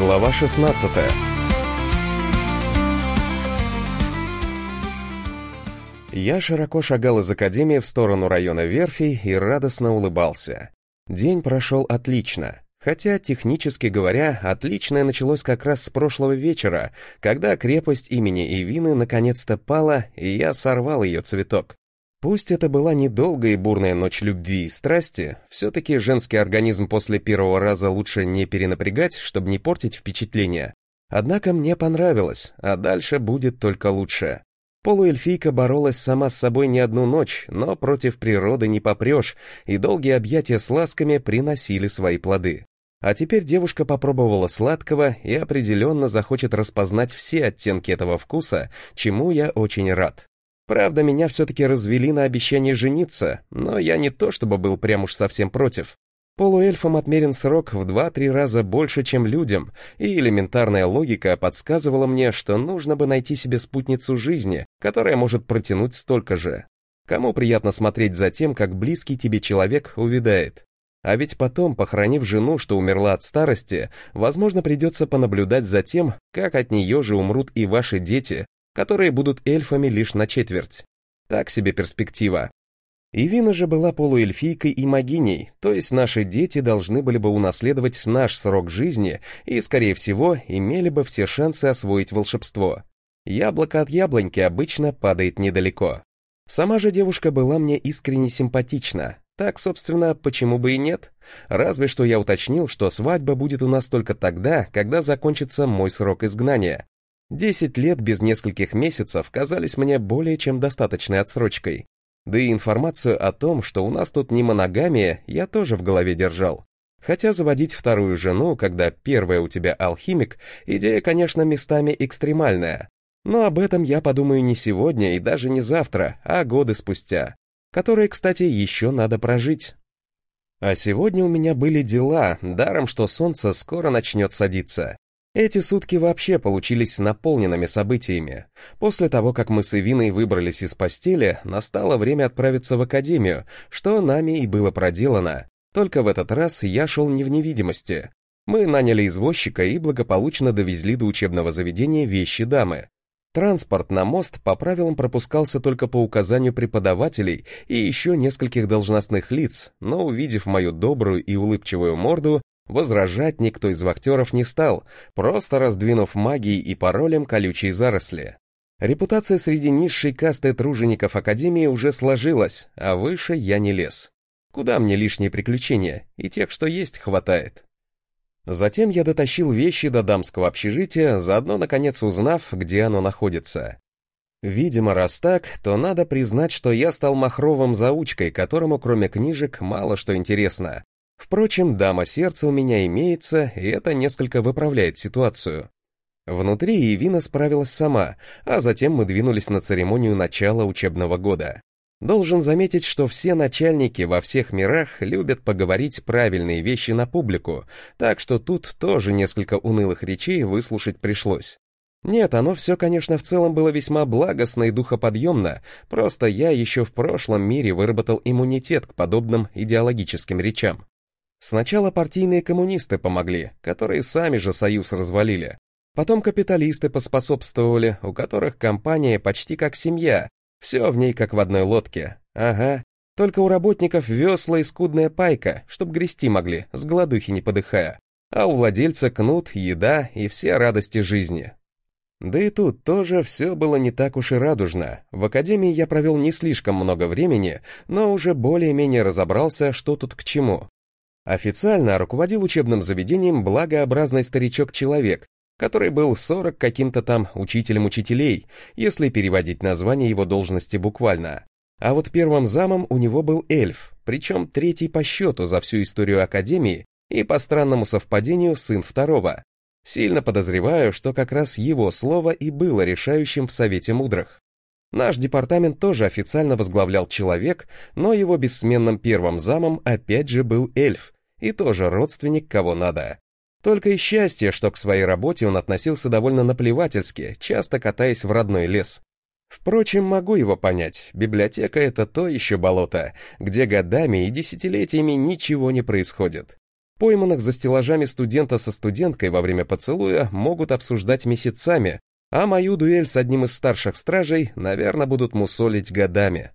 Глава 16. Я широко шагал из академии в сторону района верфей и радостно улыбался. День прошел отлично. Хотя, технически говоря, отличное началось как раз с прошлого вечера, когда крепость имени Эвины наконец-то пала, и я сорвал ее цветок. Пусть это была недолгая и бурная ночь любви и страсти, все-таки женский организм после первого раза лучше не перенапрягать, чтобы не портить впечатление. Однако мне понравилось, а дальше будет только лучше. Полуэльфийка боролась сама с собой не одну ночь, но против природы не попрешь, и долгие объятия с ласками приносили свои плоды. А теперь девушка попробовала сладкого и определенно захочет распознать все оттенки этого вкуса, чему я очень рад. Правда, меня все-таки развели на обещание жениться, но я не то чтобы был прям уж совсем против. Полуэльфам отмерен срок в 2-3 раза больше, чем людям, и элементарная логика подсказывала мне, что нужно бы найти себе спутницу жизни, которая может протянуть столько же. Кому приятно смотреть за тем, как близкий тебе человек увядает? А ведь потом, похоронив жену, что умерла от старости, возможно, придется понаблюдать за тем, как от нее же умрут и ваши дети, которые будут эльфами лишь на четверть. Так себе перспектива. Эвина же была полуэльфийкой и могиней, то есть наши дети должны были бы унаследовать наш срок жизни и, скорее всего, имели бы все шансы освоить волшебство. Яблоко от яблоньки обычно падает недалеко. Сама же девушка была мне искренне симпатична. Так, собственно, почему бы и нет? Разве что я уточнил, что свадьба будет у нас только тогда, когда закончится мой срок изгнания. 10 лет без нескольких месяцев казались мне более чем достаточной отсрочкой. Да и информацию о том, что у нас тут не моногамия, я тоже в голове держал. Хотя заводить вторую жену, когда первая у тебя алхимик, идея, конечно, местами экстремальная. Но об этом я подумаю не сегодня и даже не завтра, а годы спустя, которые, кстати, еще надо прожить. А сегодня у меня были дела, даром что солнце скоро начнет садиться. Эти сутки вообще получились наполненными событиями. После того, как мы с Эвиной выбрались из постели, настало время отправиться в академию, что нами и было проделано. Только в этот раз я шел не в невидимости. Мы наняли извозчика и благополучно довезли до учебного заведения вещи дамы. Транспорт на мост по правилам пропускался только по указанию преподавателей и еще нескольких должностных лиц, но, увидев мою добрую и улыбчивую морду, возражать никто из вахтеров не стал, просто раздвинув магией и паролем колючие заросли. Репутация среди низшей касты тружеников Академии уже сложилась, а выше я не лез. Куда мне лишние приключения, и тех, что есть, хватает. Затем я дотащил вещи до дамского общежития, заодно наконец узнав, где оно находится. Видимо, раз так, то надо признать, что я стал махровым заучкой, которому кроме книжек мало что интересно. Впрочем, дама сердца у меня имеется, и это несколько выправляет ситуацию. Внутри Эвина справилась сама, а затем мы двинулись на церемонию начала учебного года. Должен заметить, что все начальники во всех мирах любят поговорить правильные вещи на публику, так что тут тоже несколько унылых речей выслушать пришлось. Нет, оно все, конечно, в целом было весьма благостно и духоподъемно, просто я еще в прошлом мире выработал иммунитет к подобным идеологическим речам. Сначала партийные коммунисты помогли, которые сами же союз развалили. Потом капиталисты поспособствовали, у которых компания почти как семья, все в ней как в одной лодке. Ага, только у работников весла и скудная пайка, чтоб грести могли, с голодухи не подыхая. А у владельца кнут, еда и все радости жизни. Да и тут тоже все было не так уж и радужно. В академии я провел не слишком много времени, но уже более-менее разобрался, что тут к чему. Официально руководил учебным заведением благообразный старичок-человек, который был 40 каким-то там учителем учителей, если переводить название его должности буквально. А вот первым замом у него был эльф, причем третий по счету за всю историю академии и по странному совпадению сын второго. Сильно подозреваю, что как раз его слово и было решающим в Совете Мудрых. Наш департамент тоже официально возглавлял человек, но его бессменным первым замом опять же был эльф, и тоже родственник кого надо. Только и счастье, что к своей работе он относился довольно наплевательски, часто катаясь в родной лес. Впрочем, могу его понять, библиотека — это то еще болото, где годами и десятилетиями ничего не происходит. Пойманных за стеллажами студента со студенткой во время поцелуя могут обсуждать месяцами, а мою дуэль с одним из старших стражей, наверное, будут мусолить годами.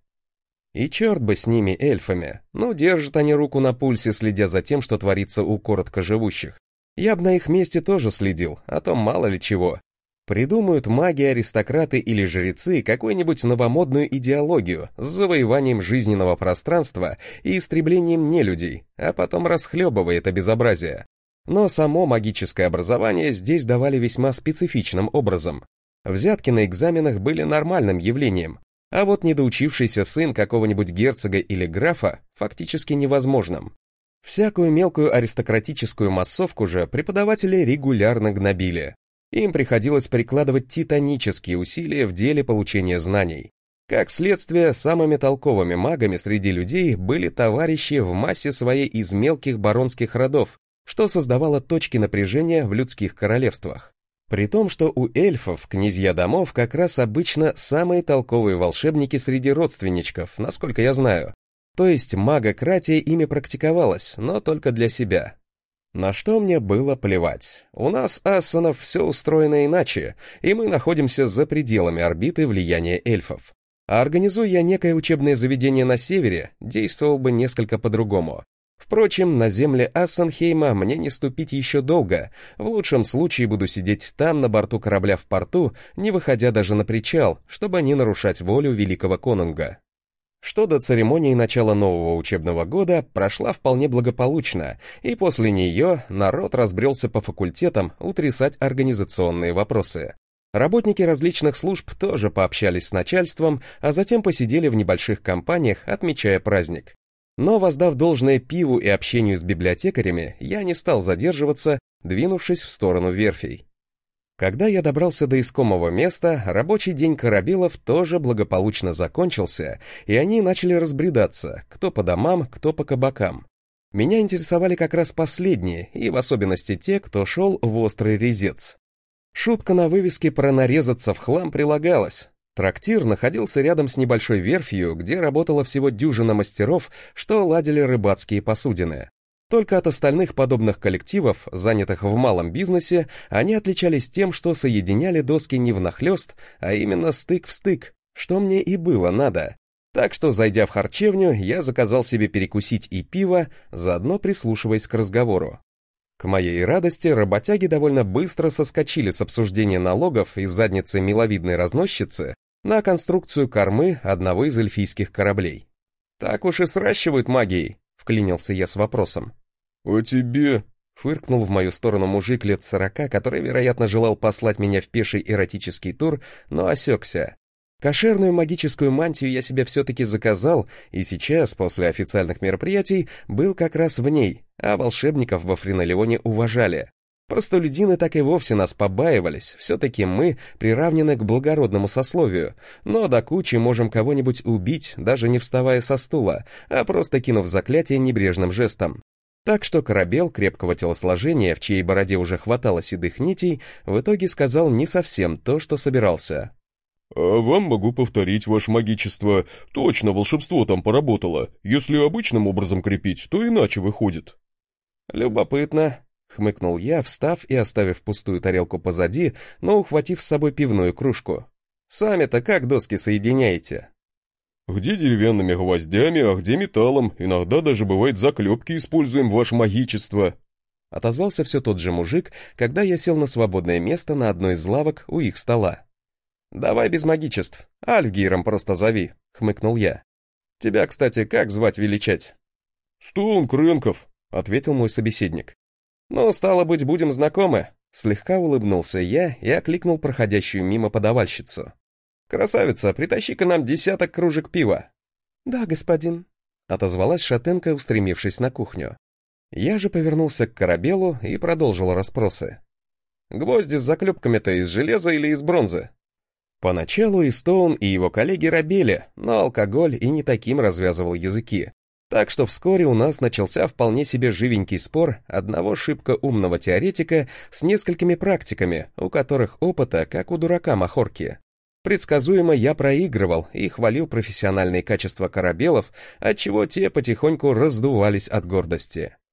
И черт бы с ними, эльфами. Ну, держат они руку на пульсе, следя за тем, что творится у короткоживущих. Я бы на их месте тоже следил, а то мало ли чего. Придумают маги, аристократы или жрецы какую-нибудь новомодную идеологию с завоеванием жизненного пространства и истреблением нелюдей, а потом расхлебывает это безобразие. Но само магическое образование здесь давали весьма специфичным образом. Взятки на экзаменах были нормальным явлением, а вот недоучившийся сын какого-нибудь герцога или графа фактически невозможным. Всякую мелкую аристократическую массовку же преподаватели регулярно гнобили. Им приходилось прикладывать титанические усилия в деле получения знаний. Как следствие, самыми толковыми магами среди людей были товарищи в массе своей из мелких баронских родов, что создавало точки напряжения в людских королевствах. При том, что у эльфов, князья домов, как раз обычно самые толковые волшебники среди родственничков, насколько я знаю. То есть магократия ими практиковалась, но только для себя. На что мне было плевать. У нас, ассанов, все устроено иначе, и мы находимся за пределами орбиты влияния эльфов. А организуя я некое учебное заведение на севере, действовал бы несколько по-другому. Впрочем, на земле Ассенхейма мне не ступить еще долго, в лучшем случае буду сидеть там на борту корабля в порту, не выходя даже на причал, чтобы не нарушать волю великого конунга. Что до церемонии начала нового учебного года, прошла вполне благополучно, и после нее народ разбрелся по факультетам утрясать организационные вопросы. Работники различных служб тоже пообщались с начальством, а затем посидели в небольших компаниях, отмечая праздник. Но, воздав должное пиву и общению с библиотекарями, я не стал задерживаться, двинувшись в сторону верфей. Когда я добрался до искомого места, рабочий день корабелов тоже благополучно закончился, и они начали разбредаться, кто по домам, кто по кабакам. Меня интересовали как раз последние, и в особенности те, кто шел в острый резец. Шутка на вывеске про нарезаться в хлам прилагалась. Трактир находился рядом с небольшой верфью, где работало всего дюжина мастеров, что ладили рыбацкие посудины. Только от остальных подобных коллективов, занятых в малом бизнесе, они отличались тем, что соединяли доски не внахлёст, а именно стык в стык, что мне и было надо. Так что, зайдя в харчевню, я заказал себе перекусить и пиво, заодно прислушиваясь к разговору. К моей радости, работяги довольно быстро соскочили с обсуждения налогов из задницы миловидной разносчицы на конструкцию кормы одного из эльфийских кораблей. «Так уж и сращивают магией», — вклинился я с вопросом. «А тебе?» — фыркнул в мою сторону мужик лет 40, который, вероятно, желал послать меня в пеший эротический тур, но осекся. Кошерную магическую мантию я себе все-таки заказал, и сейчас, после официальных мероприятий, был как раз в ней, а волшебников во Френолеоне уважали. Простолюдины так и вовсе нас побаивались, все-таки мы приравнены к благородному сословию, но до кучи можем кого-нибудь убить, даже не вставая со стула, а просто кинув заклятие небрежным жестом. Так что корабел крепкого телосложения, в чьей бороде уже хватало седых нитей, в итоге сказал не совсем то, что собирался. «А вам могу повторить, ваше магичество. Точно волшебство там поработало. Если обычным образом крепить, то иначе выходит». «Любопытно», — хмыкнул я, встав и оставив пустую тарелку позади, но ухватив с собой пивную кружку. «Сами-то как доски соединяете?» «Где деревянными гвоздями, а где металлом. Иногда даже бывает заклепки используем, ваше магичество». Отозвался все тот же мужик, когда я сел на свободное место на одной из лавок у их стола. «Давай без магичеств, Альгиром просто зови», — хмыкнул я. «Тебя, кстати, как звать величать?» «Стоун Кренков», — ответил мой собеседник. «Ну, стало быть, будем знакомы», — слегка улыбнулся я и окликнул проходящую мимо подавальщицу. «Красавица, притащи-ка нам 10 кружек пива». «Да, господин», — отозвалась шатенка, устремившись на кухню. Я же повернулся к корабелу и продолжил расспросы. «Гвозди с заклепками-то из железа или из бронзы?» Поначалу и Стоун, и его коллеги робели, но алкоголь и не таким развязывал языки. Так что вскоре у нас начался вполне себе живенький спор одного шибко умного теоретика с несколькими практиками, у которых опыта, как у дурака махорки. Предсказуемо я проигрывал и хвалил профессиональные качества корабелов, отчего те потихоньку раздувались от гордости.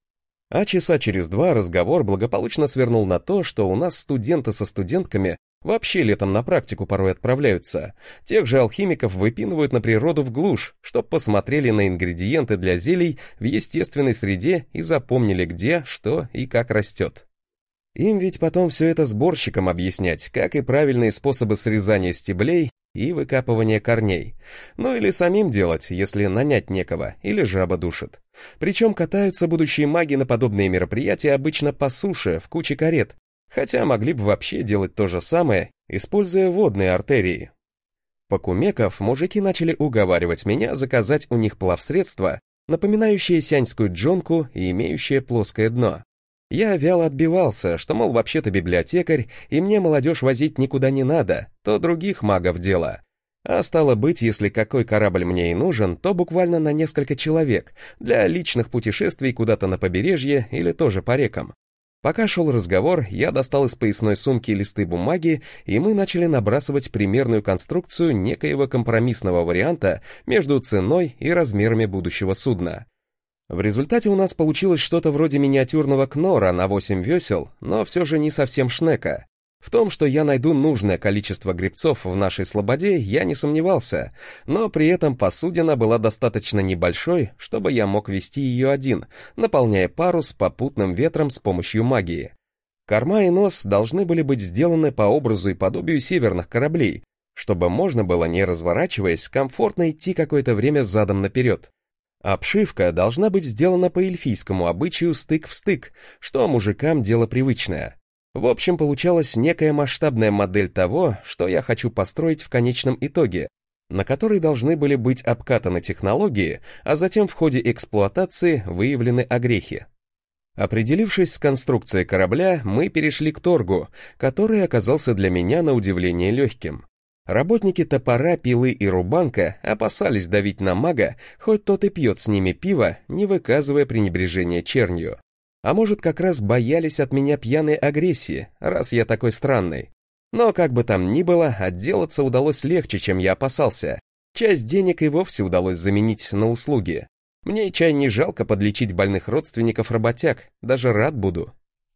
А часа через два разговор благополучно свернул на то, что у нас студенты со студентками вообще летом на практику порой отправляются. Тех же алхимиков выпинывают на природу в глушь, чтоб посмотрели на ингредиенты для зелий в естественной среде и запомнили, где, что и как растет. Им ведь потом все это сборщикам объяснять, как и правильные способы срезания стеблей и выкапывания корней. Ну или самим делать, если нанять некого, или жаба душит. Причем катаются будущие маги на подобные мероприятия обычно по суше, в куче карет, хотя могли бы вообще делать то же самое, используя водные артерии. Покумеков мужики начали уговаривать меня заказать у них плавсредство, напоминающее сяньскую джонку и имеющее плоское дно. Я вяло отбивался, что, мол, вообще-то библиотекарь, и мне молодежь возить никуда не надо, то других магов дело. А стало быть, если какой корабль мне и нужен, то буквально на несколько человек, для личных путешествий куда-то на побережье или тоже по рекам. Пока шел разговор, я достал из поясной сумки листы бумаги, и мы начали набрасывать примерную конструкцию некоего компромиссного варианта между ценой и размерами будущего судна. В результате у нас получилось что-то вроде миниатюрного кнора на 8 весел, но все же не совсем шнека. В том, что я найду нужное количество гребцов в нашей слободе, я не сомневался, но при этом посудина была достаточно небольшой, чтобы я мог вести ее один, наполняя парус попутным ветром с помощью магии. Корма и нос должны были быть сделаны по образу и подобию северных кораблей, чтобы можно было, не разворачиваясь, комфортно идти какое-то время задом наперед. Обшивка должна быть сделана по эльфийскому обычаю стык в стык, что мужикам дело привычное. В общем, получалась некая масштабная модель того, что я хочу построить в конечном итоге, на которой должны были быть обкатаны технологии, а затем в ходе эксплуатации выявлены огрехи. Определившись с конструкцией корабля, мы перешли к торгу, который оказался для меня на удивление легким. Работники топора, пилы и рубанка опасались давить на мага, хоть тот и пьет с ними пиво, не выказывая пренебрежения чернью. А может, как раз боялись от меня пьяной агрессии, раз я такой странный. Но как бы там ни было, отделаться удалось легче, чем я опасался. Часть денег и вовсе удалось заменить на услуги. Мне и чай не жалко подлечить больных родственников работяг, даже рад буду.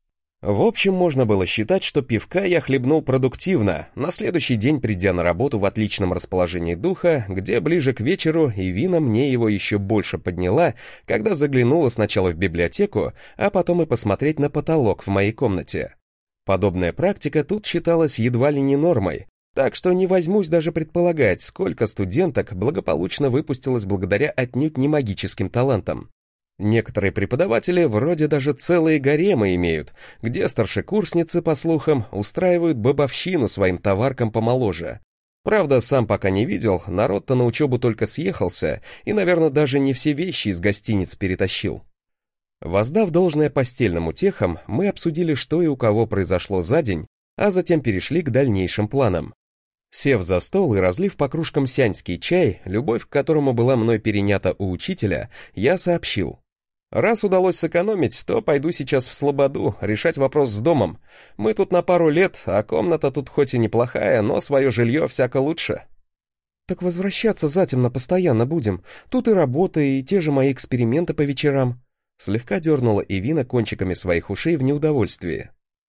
В общем, можно было считать, что пивка я хлебнул продуктивно, на следующий день придя на работу в отличном расположении духа, где ближе к вечеру и вина мне его еще больше подняла, когда заглянула сначала в библиотеку, а потом и посмотреть на потолок в моей комнате. Подобная практика тут считалась едва ли не нормой, так что не возьмусь даже предполагать, сколько студенток благополучно выпустилось благодаря отнюдь не магическим талантам. Некоторые преподаватели вроде даже целые гаремы имеют, где старшекурсницы, по слухам, устраивают бабовщину своим товаркам помоложе. Правда, сам пока не видел, народ-то на учебу только съехался и, наверное, даже не все вещи из гостиниц перетащил. Воздав должное постельным утехам, мы обсудили, что и у кого произошло за день, а затем перешли к дальнейшим планам. Сев за стол и разлив по кружкам сяньский чай, любовь к которому была мной перенята у учителя, я сообщил. Раз удалось сэкономить, то пойду сейчас в слободу решать вопрос с домом. Мы тут на пару лет, а комната тут хоть и неплохая, но свое жилье всяко лучше. Так возвращаться затемно постоянно будем. Тут и работа, и те же мои эксперименты по вечерам. Слегка дернула Эвина кончиками своих ушей в неудовольствии.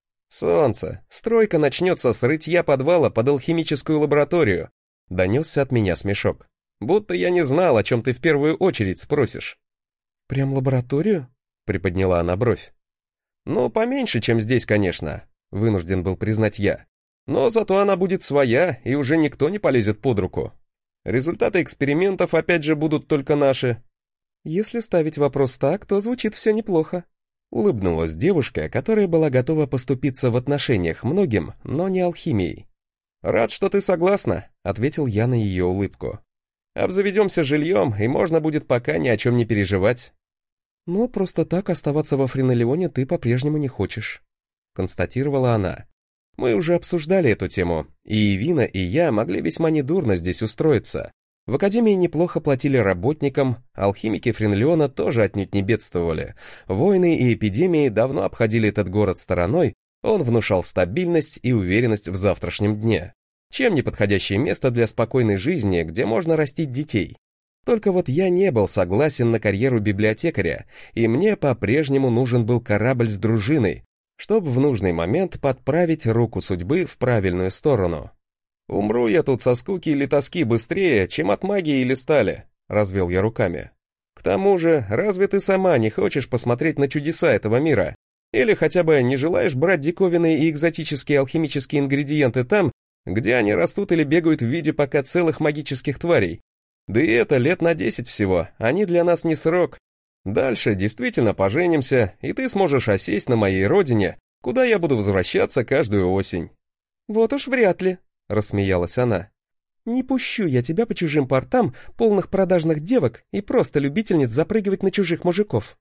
Солнце, стройка начнется с рытья подвала под алхимическую лабораторию. Донесся от меня смешок. Будто я не знал, о чем ты в первую очередь спросишь. «Прям лабораторию?» — приподняла она бровь. «Ну, поменьше, чем здесь, конечно», — вынужден был признать я. «Но зато она будет своя, и уже никто не полезет под руку. Результаты экспериментов опять же будут только наши». «Если ставить вопрос так, то звучит все неплохо», — улыбнулась девушка, которая была готова поступиться в отношениях многим, но не алхимией. «Рад, что ты согласна», — ответил я на ее улыбку. «Обзаведемся жильем, и можно будет пока ни о чем не переживать». «Но просто так оставаться во Френолеоне ты по-прежнему не хочешь», — констатировала она. «Мы уже обсуждали эту тему, и Ивина, и я могли весьма недурно здесь устроиться. В академии неплохо платили работникам, алхимики Френолеона тоже отнюдь не бедствовали. Войны и эпидемии давно обходили этот город стороной, он внушал стабильность и уверенность в завтрашнем дне. Чем не подходящее место для спокойной жизни, где можно растить детей? Только вот я не был согласен на карьеру библиотекаря, и мне по-прежнему нужен был корабль с дружиной, чтобы в нужный момент подправить руку судьбы в правильную сторону. «Умру я тут со скуки или тоски быстрее, чем от магии или стали», — развел я руками. «К тому же, разве ты сама не хочешь посмотреть на чудеса этого мира? Или хотя бы не желаешь брать диковинные и экзотические алхимические ингредиенты там, где они растут или бегают в виде пока целых магических тварей? Да и это лет на 10 всего, они для нас не срок. Дальше действительно поженимся, и ты сможешь осесть на моей родине, куда я буду возвращаться каждую осень». «Вот уж вряд ли», — рассмеялась она. «Не пущу я тебя по чужим портам, полных продажных девок и просто любительниц запрыгивать на чужих мужиков».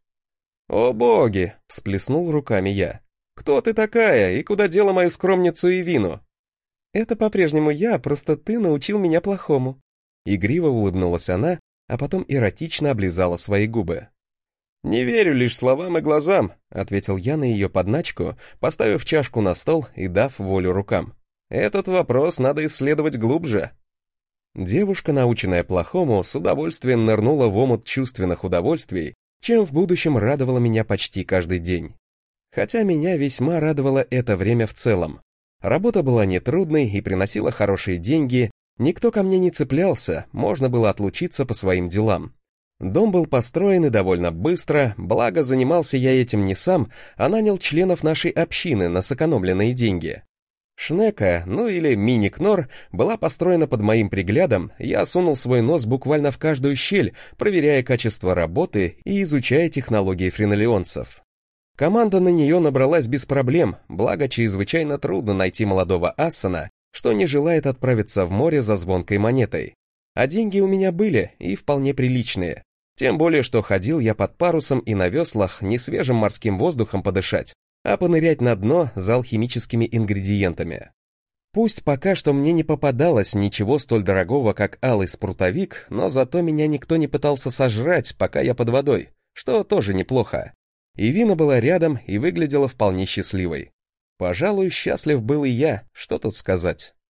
«О боги!» — всплеснул руками я. «Кто ты такая и куда дела мою скромницу и вину?» «Это по-прежнему я, просто ты научил меня плохому». Игриво улыбнулась она, а потом эротично облизала свои губы. «Не верю лишь словам и глазам», — ответил я на ее подначку, поставив чашку на стол и дав волю рукам. «Этот вопрос надо исследовать глубже». Девушка, наученная плохому, с удовольствием нырнула в омут чувственных удовольствий, чем в будущем радовала меня почти каждый день. Хотя меня весьма радовало это время в целом. Работа была нетрудной и приносила хорошие деньги, никто ко мне не цеплялся, можно было отлучиться по своим делам. Дом был построен и довольно быстро, благо занимался я этим не сам, а нанял членов нашей общины на сэкономленные деньги. Шнека, ну или мини-кнор, была построена под моим приглядом, я сунул свой нос буквально в каждую щель, проверяя качество работы и изучая технологии френолеонцев. Команда на нее набралась без проблем, благо чрезвычайно трудно найти молодого ассана, что не желает отправиться в море за звонкой монетой. А деньги у меня были, и вполне приличные. Тем более, что ходил я под парусом и на веслах не свежим морским воздухом подышать, а понырять на дно за алхимическими ингредиентами. Пусть пока что мне не попадалось ничего столь дорогого, как алый спрутовик, но зато меня никто не пытался сожрать, пока я под водой, что тоже неплохо. И Вина была рядом и выглядела вполне счастливой. Пожалуй, счастлив был и я, что тут сказать.